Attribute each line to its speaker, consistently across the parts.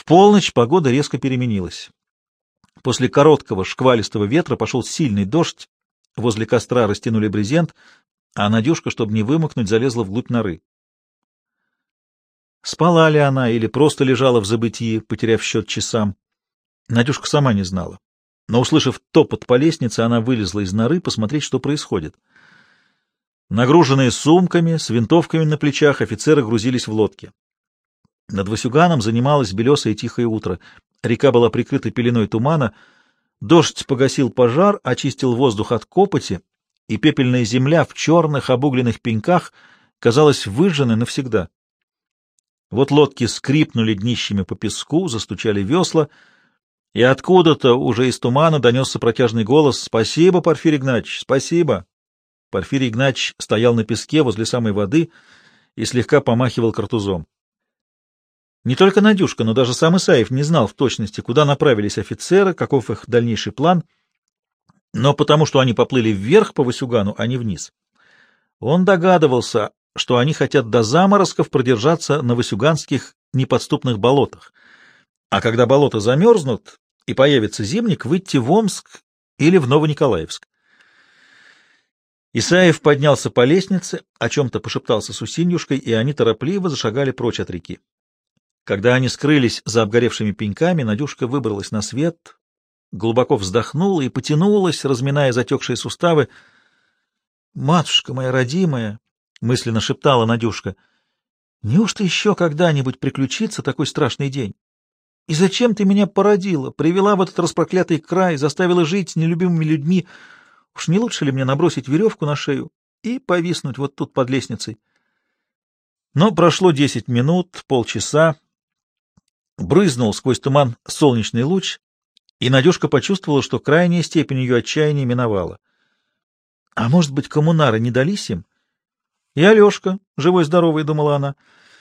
Speaker 1: полночь погода резко переменилась. После короткого шквалистого ветра пошел сильный дождь, возле костра растянули брезент, а Надюшка, чтобы не вымокнуть, залезла вглубь норы. Спала ли она или просто лежала в забытии, потеряв счет часам, Надюшка сама не знала. Но, услышав топот по лестнице, она вылезла из норы посмотреть, что происходит. Нагруженные сумками, с винтовками на плечах, офицеры грузились в лодки. Над Васюганом занималось белесое тихое утро. Река была прикрыта пеленой тумана. Дождь погасил пожар, очистил воздух от копоти, и пепельная земля в черных обугленных пеньках казалась выжженной навсегда. Вот лодки скрипнули днищами по песку, застучали весла, и откуда-то уже из тумана донесся протяжный голос: «Спасибо, Порфирий Игнатьич, спасибо!» Порфирий Игнатьич стоял на песке возле самой воды и слегка помахивал картузом. Не только Надюшка, но даже сам Исаев не знал в точности, куда направились офицеры, каков их дальнейший план, но потому что они поплыли вверх по Васюгану, а не вниз. Он догадывался, что они хотят до заморозков продержаться на васюганских неподступных болотах, а когда болота замерзнут и появится зимник, выйти в Омск или в Новониколаевск. Исаев поднялся по лестнице, о чем-то пошептался с Устиньюшкой, и они торопливо зашагали прочь от реки. Когда они скрылись за обгоревшими пеньками, Надюшка выбралась на свет, глубоко вздохнула и потянулась, разминая затекшие суставы. «Матушка моя родимая!» — мысленно шептала Надюшка. «Неужто еще когда-нибудь приключится такой страшный день? И зачем ты меня породила, привела в этот распроклятый край, заставила жить с нелюбимыми людьми? Уж не лучше ли мне набросить веревку на шею и повиснуть вот тут под лестницей?» Но прошло 10 минут, полчаса. Брызнул сквозь туман солнечный луч, и Надюшка почувствовала, что крайняя степень ее отчаяния миновала. А может быть, коммунары не дались им? И Алешка, живой-здоровый, думала она.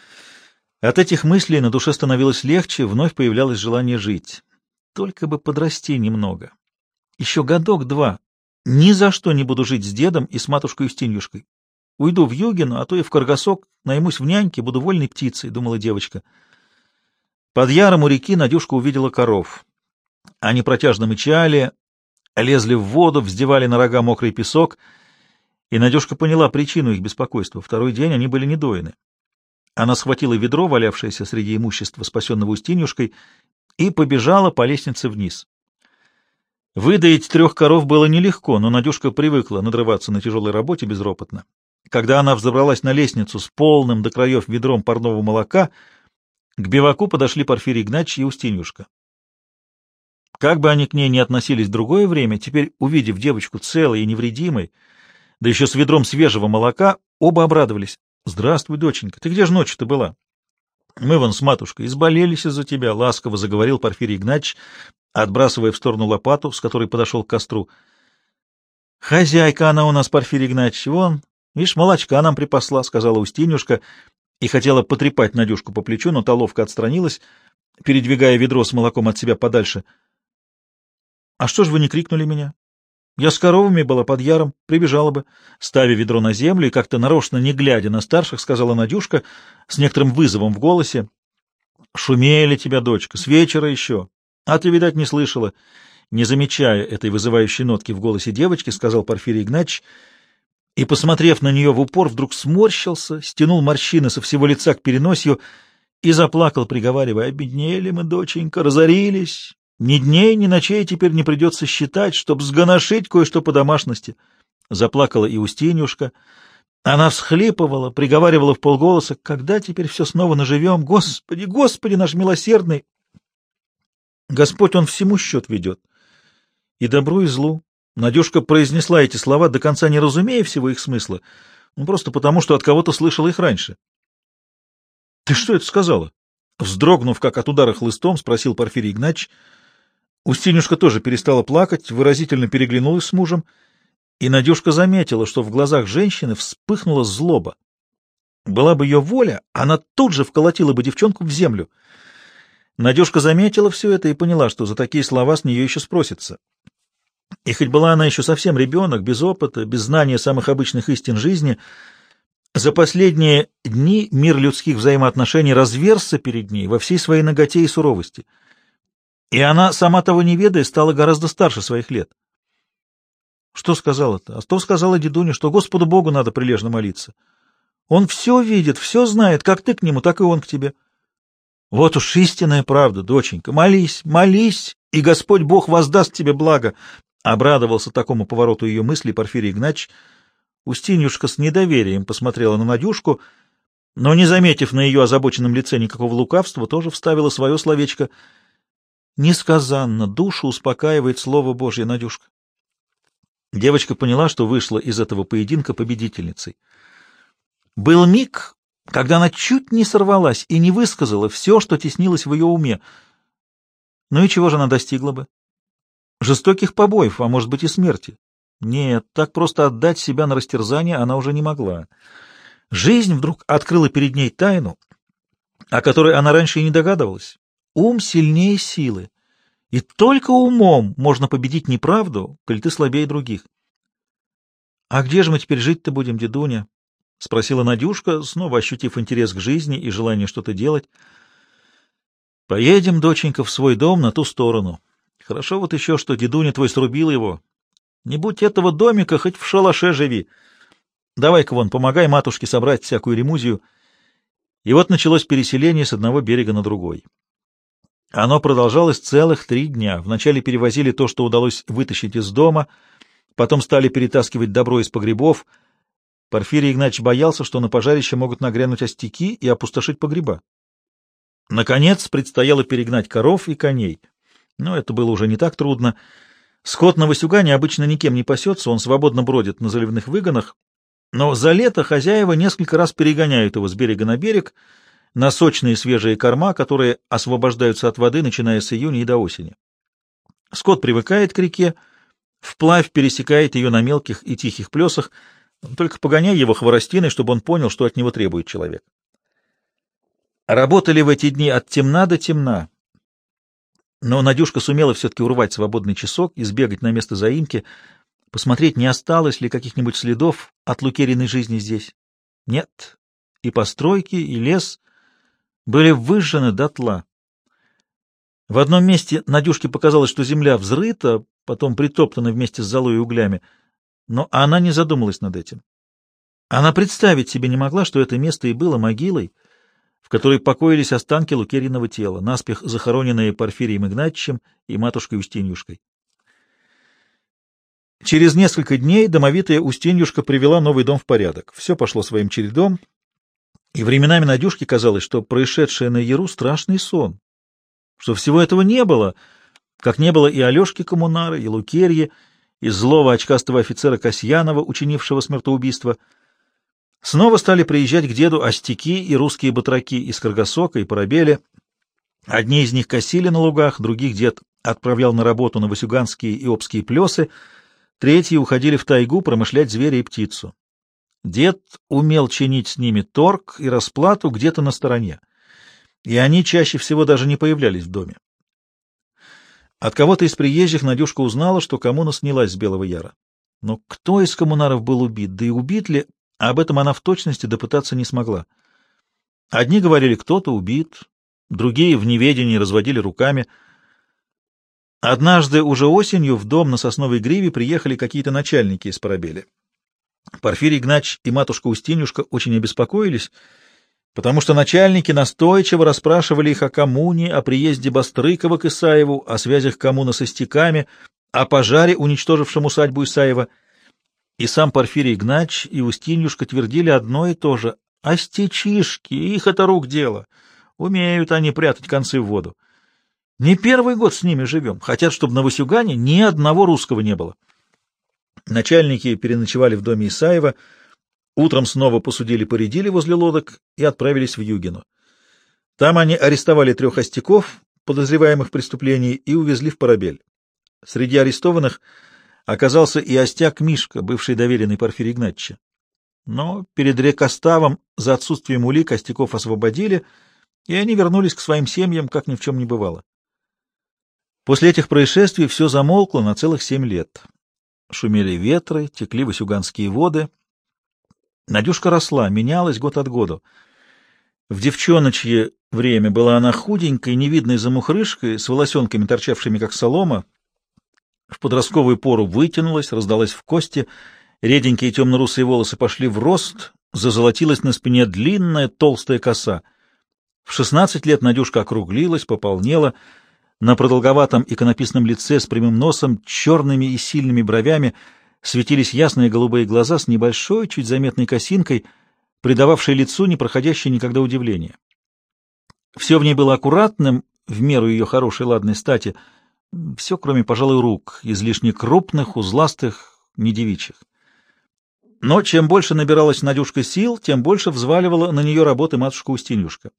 Speaker 1: От этих мыслей на душе становилось легче, вновь появлялось желание жить. Только бы подрасти немного. Еще годок-два. Ни за что не буду жить с дедом и с матушкой Устиньюшкой. Уйду в Югино, а то и в Каргасок, наймусь в няньке, буду вольной птицей, думала девочка. Под яром у реки Надюшка увидела коров. Они протяжно мычали, лезли в воду, вздевали на рога мокрый песок, и Надюшка поняла причину их беспокойства. Второй день они были недоены. Она схватила ведро, валявшееся среди имущества, спасенного Устиньюшкой, и побежала по лестнице вниз. Выдоить 3 коров было нелегко, но Надюшка привыкла надрываться на тяжелой работе безропотно. Когда она взобралась на лестницу с полным до краев ведром парного молока, к биваку подошли Порфирий Игнатьич и Устиньюшка. Как бы они к ней ни относились в другое время, теперь, увидев девочку целой и невредимой, да еще с ведром свежего молока, оба обрадовались. — Здравствуй, доченька, ты где же ночью-то была? — Мы вон с матушкой изболелись из-за тебя, — ласково заговорил Порфирий Игнатьич, отбрасывая в сторону лопату, с которой подошел к костру. — Хозяйка она у нас, Порфирий Игнатьич, вон, видишь, молочка нам припасла, — сказала Устиньюшка, и хотела потрепать Надюшку по плечу, но та ловко отстранилась, передвигая ведро с молоком от себя подальше. — А что ж вы не крикнули меня? Я с коровами была под яром, прибежала бы. Ставя ведро на землю и как-то нарочно не глядя на старших, сказала Надюшка с некоторым вызовом в голосе. — Шумели тебя, дочка, с вечера еще. А ты, видать, не слышала. Не замечая этой вызывающей нотки в голосе девочки, сказал Порфирий Игнатьич, и, посмотрев на нее в упор, вдруг сморщился, стянул морщины со всего лица к переносью и заплакал, приговаривая: «Обеднели мы, доченька, разорились. Ни дней, ни ночей теперь не придется считать, чтоб сгоношить кое-что по домашности». Заплакала и Устиньюшка. Она всхлипывала, приговаривала вполголоса: «Когда теперь все снова наживем? Господи, Господи наш милосердный! Господь, Он всему счет ведет, и добру, и злу». Надюшка произнесла эти слова, до конца не разумея всего их смысла, просто потому, что от кого-то слышала их раньше. — Ты что это сказала? — вздрогнув, как от удара хлыстом, спросил Порфирий Игнатьич. Устиньюшка тоже перестала плакать, выразительно переглянулась с мужем, и Надюшка заметила, что в глазах женщины вспыхнула злоба. Была бы ее воля, она тут же вколотила бы девчонку в землю. Надюшка заметила все это и поняла, что за такие слова с нее еще спросится. И хоть была она еще совсем ребенок, без опыта, без знания самых обычных истин жизни, За последние дни мир людских взаимоотношений разверзся перед ней во всей своей наготе и суровости, и она, сама того не ведая, стала гораздо старше своих лет. Что сказала-то? А то сказала дедуня, что Господу Богу надо прилежно молиться. Он все видит, все знает, как ты к нему, так и он к тебе. Вот уж истинная правда, доченька. Молись, молись, и Господь Бог воздаст тебе благо. Обрадовался такому повороту ее мыслей Порфирий Игнатьич. Устиньюшка с недоверием посмотрела на Надюшку, но, не заметив на ее озабоченном лице никакого лукавства, тоже вставила свое словечко. Несказанно душу успокаивает Слово Божье, Надюшка. Девочка поняла, что вышла из этого поединка победительницей. Был миг, когда она чуть не сорвалась и не высказала все, что теснилось в ее уме. Ну и чего же она достигла бы? Жестоких побоев, а может быть и смерти. Нет, так просто отдать себя на растерзание она уже не могла. Жизнь вдруг открыла перед ней тайну, о которой она раньше и не догадывалась. Ум сильнее силы, и только умом можно победить неправду, коль ты слабее других. — А где же мы теперь жить-то будем, дедуня? — спросила Надюшка, снова ощутив интерес к жизни и желание что-то делать. — Поедем, доченька, в свой дом на ту сторону. Хорошо вот еще, что дедуня твой срубил его. Не будь этого домика, хоть в шалаше живи. Давай-ка вон, помогай матушке собрать всякую ремузию. И вот началось переселение с одного берега на другой. Оно продолжалось целых 3 дня. Вначале перевозили то, что удалось вытащить из дома, потом стали перетаскивать добро из погребов. Порфирий Игнатьич боялся, что на пожарище могут нагрянуть остяки и опустошить погреба. Наконец предстояло перегнать коров и коней. Но это было уже не так трудно. Скот на Васюгане обычно никем не пасется, он свободно бродит на заливных выгонах, но за лето хозяева несколько раз перегоняют его с берега на берег на сочные свежие корма, которые освобождаются от воды, начиная с июня и до осени. Скот привыкает к реке, вплавь пересекает ее на мелких и тихих плесах, только погоняй его хворостиной, чтобы он понял, что от него требует человек. Работали в эти дни от темна до темна. Но Надюшка сумела все-таки урвать свободный часок и сбегать на место заимки, посмотреть, не осталось ли каких-нибудь следов от Лукерьиной жизни здесь. Нет, и постройки, и лес были выжжены дотла. В одном месте Надюшке показалось, что земля взрыта, потом притоптана вместе с золой и углями, но она не задумалась над этим. Она представить себе не могла, что это место и было могилой, в которой покоились останки Лукерьиного тела, наспех захороненные Порфирием Игнатьичем и матушкой Устиньюшкой. Через несколько дней домовитая Устиньюшка привела новый дом в порядок. Все пошло своим чередом, и временами Надюшке казалось, что происшедшее на Яру — страшный сон, что всего этого не было, как не было и Алешки Коммунары, и Лукерьи, и злого очкастого офицера Касьянова, учинившего смертоубийство. Снова стали приезжать к деду остяки и русские батраки из Каргасока и Парабеля. Одни из них косили на лугах, других дед отправлял на работу на васюганские и обские плесы, третьи уходили в тайгу промышлять зверя и птицу. Дед умел чинить с ними торг и расплату где-то на стороне, и они чаще всего даже не появлялись в доме. От кого-то из приезжих Надюшка узнала, что коммуна снялась с Белого Яра. Но кто из коммунаров был убит, да и убит ли, об этом она в точности допытаться не смогла. Одни говорили, кто-то убит, другие в неведении разводили руками. Однажды уже осенью в дом на Сосновой Гриве приехали какие-то начальники из Парабеля. Порфирий Игнатьич и матушка Устиньюшка очень обеспокоились, потому что начальники настойчиво расспрашивали их о коммуне, о приезде Бастрыкова к Исаеву, о связях коммуны со стеками, о пожаре, уничтожившем усадьбу Исаева. И сам Порфирий Игнатьич и Устиньюшка твердили одно и то же: «А стечишки, их это рук дело. Умеют они прятать концы в воду. Не первый год с ними живем. Хотят, чтобы на Васюгане ни одного русского не было». Начальники переночевали в доме Исаева, утром снова посудили-поредили возле лодок и отправились в Югину. Там они арестовали 3 остяков, подозреваемых в преступлении, и увезли в Парабель. Среди арестованных оказался и остяк Мишка, бывший доверенный Порфирия Игнатьича. Но перед рекоставом за отсутствием улик остяков освободили, и они вернулись к своим семьям, как ни в чем не бывало. После этих происшествий все замолкло на целых 7 лет. Шумели ветры, текли васюганские воды. Надюшка росла, менялась год от года. В девчоночье время была она худенькой, невидной замухрышкой, с волосенками, торчавшими как солома. В подростковую пору вытянулась, раздалась в кости, реденькие темно-русые волосы пошли в рост, зазолотилась на спине длинная толстая коса. В 16 лет Надюшка округлилась, пополнела, на продолговатом иконописном лице с прямым носом, черными и сильными бровями светились ясные голубые глаза с небольшой, чуть заметной косинкой, придававшей лицу непроходящее никогда удивление. Все в ней было аккуратным, в меру ее хорошей ладной стати, все, кроме, пожалуй, рук, излишне крупных, узластых, недевичьих. Но чем больше набиралась Надюшка сил, тем больше взваливала на нее работы матушка Устиньюшка.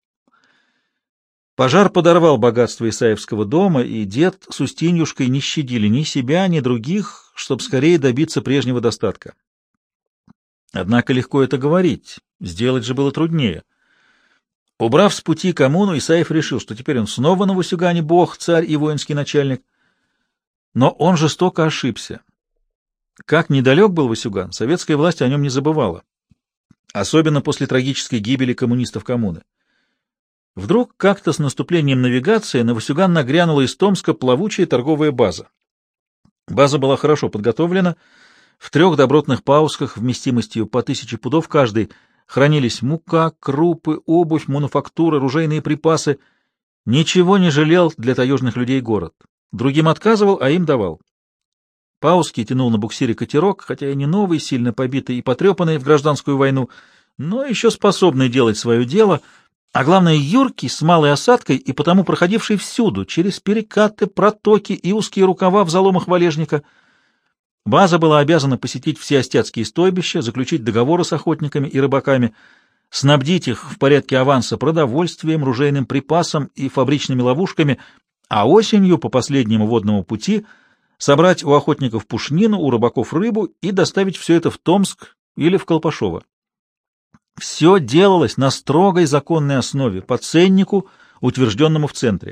Speaker 1: Пожар подорвал богатство Исаевского дома, и дед с Устиньюшкой не щадили ни себя, ни других, чтобы скорее добиться прежнего достатка. Однако легко это говорить, сделать же было труднее. Убрав с пути коммуну, Исаев решил, что теперь он снова на Васюгане бог, царь и воинский начальник. Но он жестоко ошибся. Как недалек был Васюган, советская власть о нем не забывала, особенно после трагической гибели коммунистов коммуны. Вдруг как-то с наступлением навигации на Васюган нагрянула из Томска плавучая торговая база. База была хорошо подготовлена, в 3 добротных паусках вместимостью по 1000 пудов каждый хранились мука, крупы, обувь, мануфактура, ружейные припасы. Ничего не жалел для таежных людей город. Другим отказывал, а им давал. Пауски тянул на буксире катерок, хотя и не новый, сильно побитый и потрепанный в гражданскую войну, но еще способный делать свое дело, а главное, юркий, с малой осадкой и потому проходивший всюду, через перекаты, протоки и узкие рукава в заломах валежника. База была обязана посетить все остяцкие стойбища, заключить договоры с охотниками и рыбаками, снабдить их в порядке аванса продовольствием, ружейным припасом и фабричными ловушками, а осенью по последнему водному пути собрать у охотников пушнину, у рыбаков рыбу и доставить все это в Томск или в Колпашово. Все делалось на строгой законной основе, по ценнику, утвержденному в центре.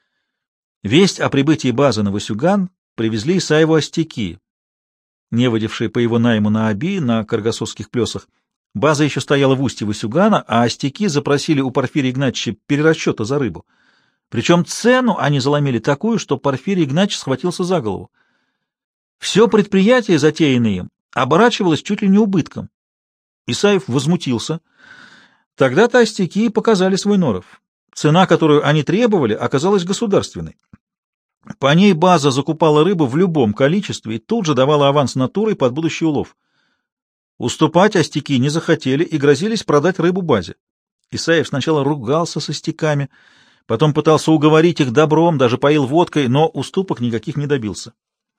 Speaker 1: Весть о прибытии базы на Васюган привезли Исаеву остяки, неводившие по его найму на Оби, на Каргасовских плесах. База еще стояла в устье Васюгана, а остяки запросили у Порфирия Игнатьевича перерасчета за рыбу. Причем цену они заломили такую, что Порфирий Игнатьевич схватился за голову. Все предприятие, затеянное им, оборачивалось чуть ли не убытком. Исаев возмутился. Тогда-то остяки показали свой норов. Цена, которую они требовали, оказалась государственной. По ней база закупала рыбу в любом количестве и тут же давала аванс натурой под будущий улов. Уступать остяки не захотели и грозились продать рыбу базе. Исаев сначала ругался с остяками, потом пытался уговорить их добром, даже поил водкой, но уступок никаких не добился.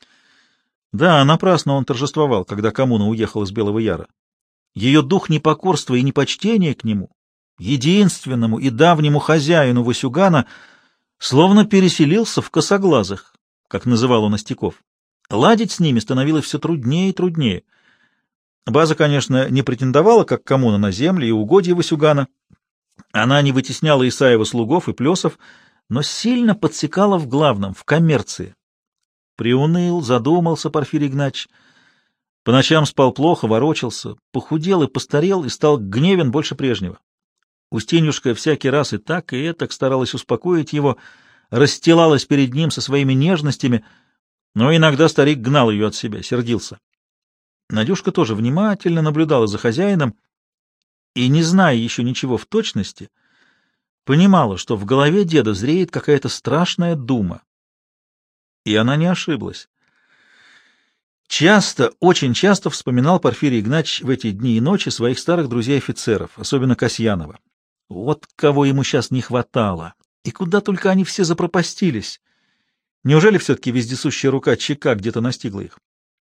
Speaker 1: Да, напрасно он торжествовал, когда коммуна уехала из Белого Яра. Ее дух непокорства и непочтения к нему, единственному и давнему хозяину Васюгана, словно переселился в косоглазых, как называл он остяков. Ладить с ними становилось все труднее и труднее. База, конечно, не претендовала, как коммуна, на земли и угодья Васюгана. Она не вытесняла Исаева слугов и плесов, но сильно подсекала в главном, в коммерции. Приуныл, задумался Порфирий Игнатьевич. По ночам спал плохо, ворочался, похудел и постарел, и стал гневен больше прежнего. Устиньюшка всякий раз и так старалась успокоить его, расстилалась перед ним со своими нежностями, но иногда старик гнал ее от себя, сердился. Надюшка тоже внимательно наблюдала за хозяином и, не зная еще ничего в точности, понимала, что в голове деда зреет какая-то страшная дума. И она не ошиблась. Часто, очень часто вспоминал Порфирий Игнатьевич в эти дни и ночи своих старых друзей-офицеров, особенно Касьянова. Вот кого ему сейчас не хватало, и куда только они все запропастились. Неужели все-таки вездесущая рука ЧК где-то настигла их?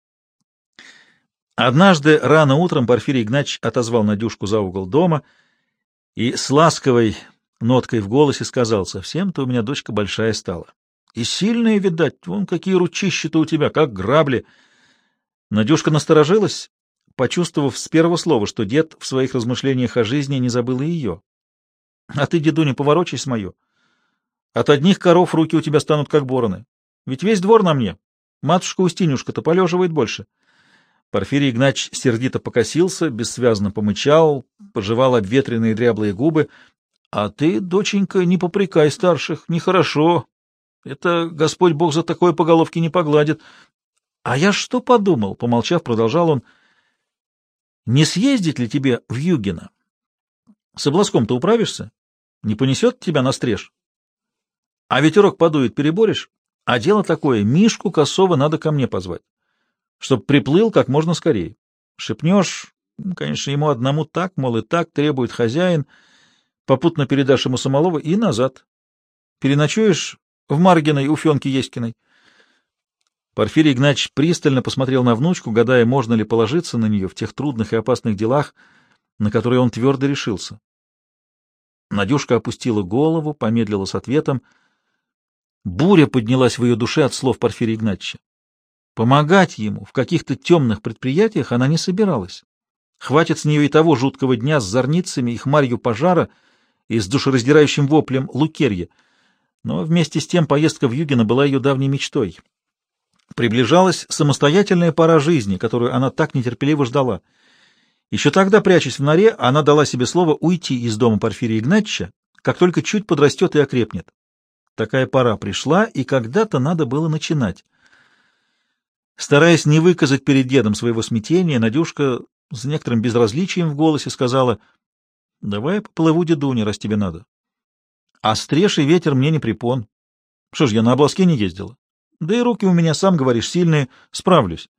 Speaker 1: Однажды рано утром Порфирий Игнатьевич отозвал Надюшку за угол дома и с ласковой ноткой в голосе сказал: «Совсем-то у меня дочка большая стала. И сильная, видать, вон какие ручища-то у тебя, как грабли». Надюшка насторожилась, почувствовав с первого слова, что дед в своих размышлениях о жизни не забыл и ее. — А ты, дедуня, поворочись мое. От одних коров руки у тебя станут как бороны. Ведь весь двор на мне. Матушка Устинюшка-то полеживает больше. Порфирий Игнатьич сердито покосился, бессвязно помычал, пожевал обветренные дряблые губы. — А ты, доченька, не попрекай старших, нехорошо. Это Господь Бог за такое по головке не погладит. — А я что подумал? — помолчав, продолжал он. — Не съездить ли тебе в Югино? С обласком-то управишься? Не понесет тебя настриж? А ветерок подует, переборешь? А дело такое, Мишку Косова надо ко мне позвать, чтоб приплыл как можно скорее. Шепнешь, конечно, ему одному так, мол, и так требует хозяин, попутно передашь ему Самолова и назад. Переночуешь в Маргиной у Фенки Еськиной. Порфирий Игнатьич пристально посмотрел на внучку, гадая, можно ли положиться на нее в тех трудных и опасных делах, на которые он твердо решился. Надюшка опустила голову, помедлила с ответом. Буря поднялась в ее душе от слов Порфирия Игнатьича. Помогать ему в каких-то темных предприятиях она не собиралась. Хватит с нее и того жуткого дня с зорницами и хмарью пожара и с душераздирающим воплем Лукерья. Но вместе с тем поездка в Югино была ее давней мечтой. Приближалась самостоятельная пора жизни, которую она так нетерпеливо ждала. Еще тогда, прячась в норе, она дала себе слово уйти из дома Порфирия Игнатьича, как только чуть подрастет и окрепнет. Такая пора пришла, и когда-то надо было начинать. Стараясь не выказать перед дедом своего смятения, Надюшка с некоторым безразличием в голосе сказала: — Давай я поплыву, дедуня, раз тебе надо. А стриж и ветер мне не препон. Что ж, я на обласке не ездила. Да и руки у меня, сам говоришь, сильные, справлюсь.